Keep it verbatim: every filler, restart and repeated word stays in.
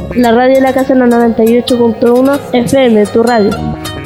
La radio de la casa en la noventa y ocho punto uno F M, tu radio.